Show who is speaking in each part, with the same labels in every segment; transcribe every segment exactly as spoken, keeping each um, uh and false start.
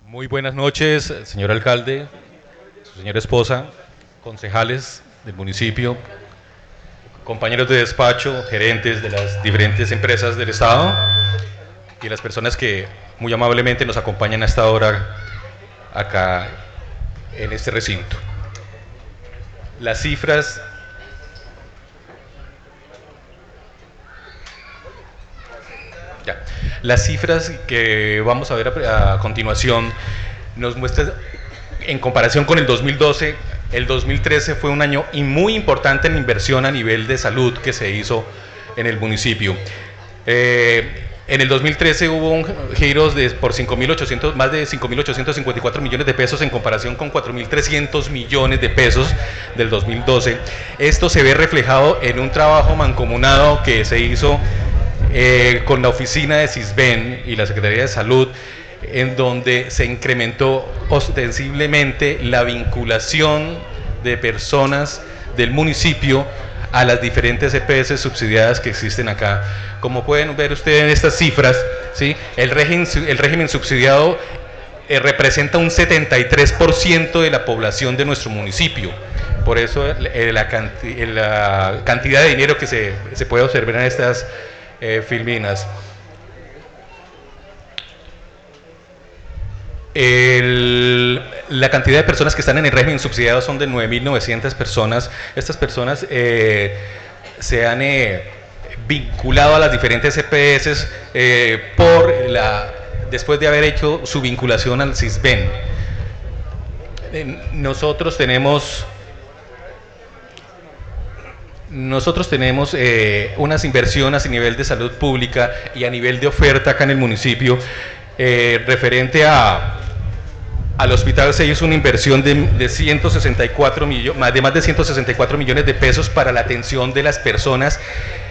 Speaker 1: Muy buenas noches, señor alcalde, su señora esposa, concejales del municipio, compañeros de despacho, gerentes de las diferentes empresas del Estado y las personas que muy amablemente nos acompañan a esta hora acá en este recinto. Las cifras ya, las cifras que vamos a ver a, a continuación nos muestran, en comparación con el dos mil doce, el dos mil trece fue un año muy importante en inversión a nivel de salud que se hizo en el municipio. Eh, en el dos mil trece hubo un giros de por cinco mil ochocientos, más de cinco mil ochocientos cincuenta y cuatro millones de pesos en comparación con cuatro mil trescientos millones de pesos del dos mil doce. Esto se ve reflejado en un trabajo mancomunado que se hizo eh, con la oficina de CISBEN y la Secretaría de Salud, en donde se incrementó ostensiblemente la vinculación de personas del municipio a las diferentes E P S subsidiadas que existen acá. Como pueden ver ustedes en estas cifras, ¿sí? el, régimen, el régimen subsidiado eh, representa un setenta y tres por ciento de la población de nuestro municipio. Por eso eh, la, canti la cantidad de dinero que se, se puede observar en estas eh, filminas. El, la cantidad de personas que están en el régimen subsidiado son de nueve mil novecientas personas. Estas personas eh, se han eh, vinculado a las diferentes E P S eh, por la, después de haber hecho su vinculación al CISBEN. Eh, nosotros tenemos Nosotros tenemos eh, unas inversiones a nivel de salud pública y a nivel de oferta acá en el municipio. Eh, referente a al hospital se hizo una inversión de, de, ciento sesenta y cuatro millones, de más de ciento sesenta y cuatro millones de pesos para la atención de las personas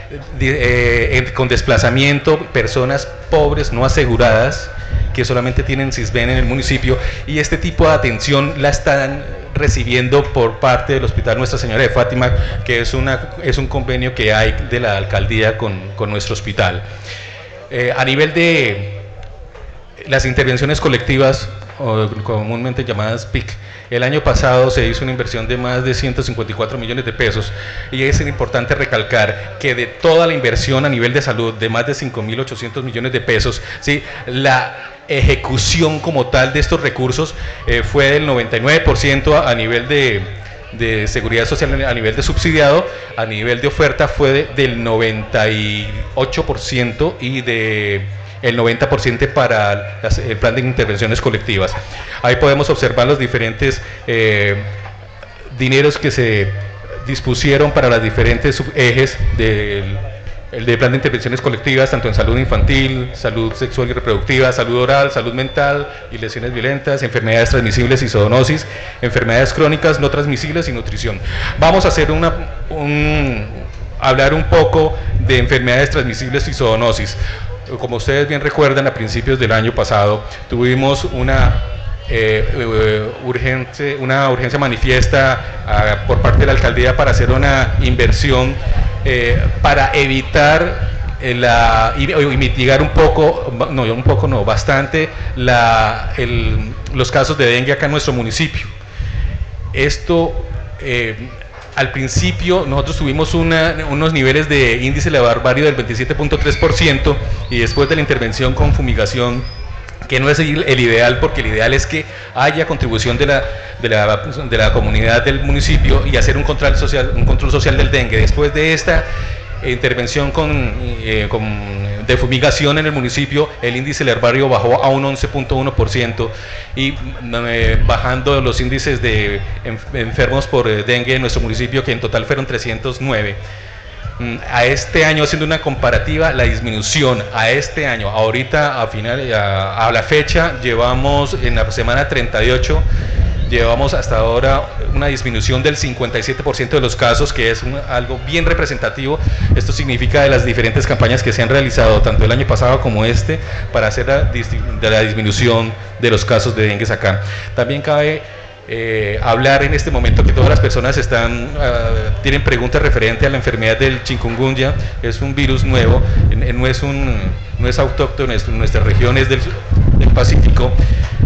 Speaker 1: de, eh, con desplazamiento, personas pobres no aseguradas que solamente tienen CISBEN en el municipio, y este tipo de atención la están recibiendo por parte del Hospital Nuestra Señora de Fátima, que es, una, es un convenio que hay de la alcaldía con, con nuestro hospital. Eh, a nivel de las intervenciones colectivas, o comúnmente llamadas P I C, el año pasado se hizo una inversión de más de ciento cincuenta y cuatro millones de pesos, y es importante recalcar que de toda la inversión a nivel de salud de más de cinco mil ochocientos millones de pesos, ¿sí?, la ejecución como tal de estos recursos eh, fue del noventa y nueve por ciento a nivel de, de seguridad social, a nivel de subsidiado, a nivel de oferta fue de, del noventa y ocho por ciento y de el noventa por ciento para las, el plan de intervenciones colectivas. Ahí podemos observar los diferentes eh, dineros que se dispusieron para las diferentes ejes del el de plan de intervenciones colectivas, tanto en salud infantil, salud sexual y reproductiva, salud oral, salud mental y lesiones violentas, enfermedades transmisibles y zoonosis, enfermedades crónicas no transmisibles y nutrición. Vamos a hacer una, un, hablar un poco de enfermedades transmisibles y zoonosis. Como ustedes bien recuerdan, a principios del año pasado tuvimos una, eh, eh, urgente, una urgencia manifiesta uh, por parte de la alcaldía para hacer una inversión eh, para evitar eh, la, y, y mitigar un poco, no, un poco no, bastante la, el, los casos de dengue acá en nuestro municipio. Esto... Eh, Al principio nosotros tuvimos una, unos niveles de índice de larvario del veintisiete punto tres por ciento, y después de la intervención con fumigación, que no es el, el ideal, porque el ideal es que haya contribución de la, de, la, de la comunidad del municipio y hacer un control social, un control social del dengue. Después de esta intervención con, eh, con de fumigación en el municipio, el índice larvario bajó a un once punto uno por ciento, y eh, bajando los índices de enfermos por dengue en nuestro municipio, que en total fueron trescientos nueve. A este año, haciendo una comparativa, la disminución a este año, ahorita a final, a, a la fecha, llevamos en la semana treinta y ocho, llevamos hasta ahora una disminución del cincuenta y siete por ciento de los casos, que es un, algo bien representativo. Esto significa de las diferentes campañas que se han realizado, tanto el año pasado como este, para hacer la, de la disminución de los casos de dengue acá. También cabe eh, hablar en este momento que todas las personas están, uh, tienen preguntas referentes a la enfermedad del chikungunya. Es un virus nuevo, no es, un, no es autóctono, en nuestra región es del, del Pacífico.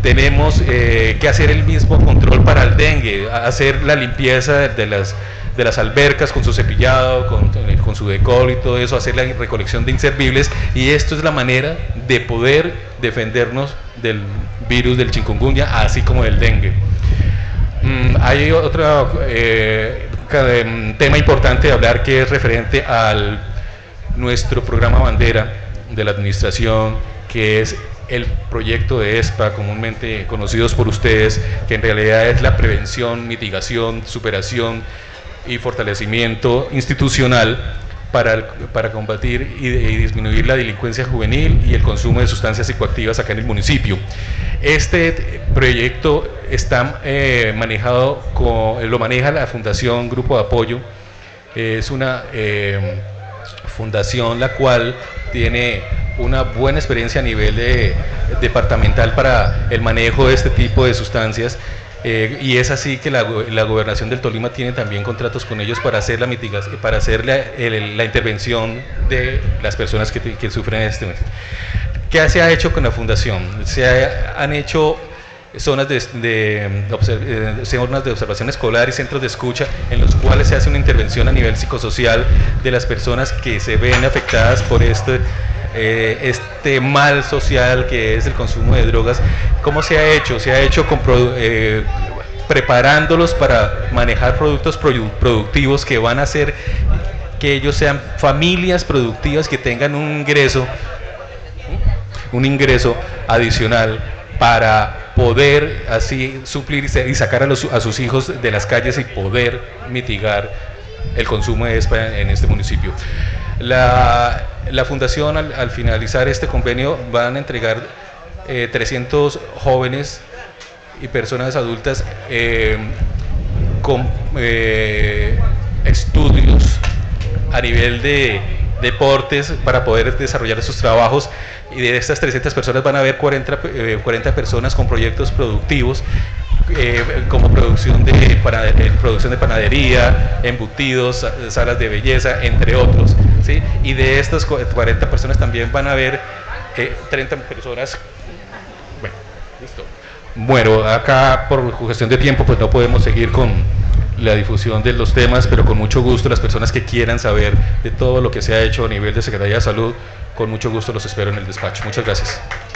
Speaker 1: tenemos eh, que hacer el mismo control para el dengue, hacer la limpieza de las, de las albercas con su cepillado, con, con su decol y todo eso, hacer la recolección de inservibles, y esto es la manera de poder defendernos del virus del chikungunya, así como del dengue. Mm, hay otro eh, tema importante de hablar, que es referente al nuestro programa bandera de la administración, que es el proyecto de ESPA, comúnmente conocidos por ustedes, que en realidad es la prevención, mitigación, superación y fortalecimiento institucional para, para combatir y, y disminuir la delincuencia juvenil y el consumo de sustancias psicoactivas acá en el municipio. Este proyecto está eh, manejado, con, lo maneja la Fundación Grupo de Apoyo. Eh, es una eh, fundación la cual tiene una buena experiencia a nivel de, departamental para el manejo de este tipo de sustancias, eh, y es así que la, la gobernación del Tolima tiene también contratos con ellos para hacer la mitigación, para hacer la, el, la intervención de las personas que, que sufren este. ¿Qué se ha hecho con la fundación? Se ha, han hecho zonas de, de, de, zonas de observación escolar y centros de escucha, en los cuales se hace una intervención a nivel psicosocial de las personas que se ven afectadas por este, eh, este mal social que es el consumo de drogas. ¿Cómo se ha hecho? Se ha hecho con, eh, preparándolos para manejar productos productivos que van a hacer que ellos sean familias productivas que tengan un ingreso, un ingreso adicional para poder así suplir y sacar a, los, a sus hijos de las calles y poder mitigar el consumo de ESPA en este municipio. La, la fundación, al, al finalizar este convenio, van a entregar eh, trescientos jóvenes y personas adultas eh, con eh, estudios a nivel de deportes para poder desarrollar sus trabajos, y de estas trescientas personas van a haber cuarenta, eh, cuarenta personas con proyectos productivos, eh, como producción de, para, eh, producción de panadería, embutidos, salas de belleza, entre otros, ¿sí? Y de estas cuarenta personas también van a haber eh, treinta personas. Bueno, listo. Bueno, acá por cuestión de tiempo pues no podemos seguir con la difusión de los temas, pero con mucho gusto las personas que quieran saber de todo lo que se ha hecho a nivel de Secretaría de Salud, con mucho gusto los espero en el despacho. Muchas gracias.